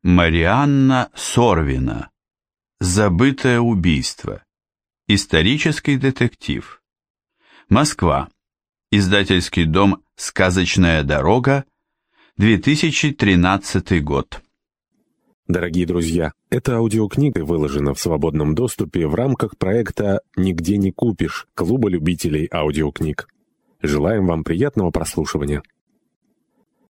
Марианна Сорвина. Забытое убийство. Исторический детектив. Москва. Издательский дом «Сказочная дорога», 2013 год. Дорогие друзья, эта аудиокнига выложена в свободном доступе в рамках проекта «Нигде не купишь» Клуба любителей аудиокниг. Желаем вам приятного прослушивания.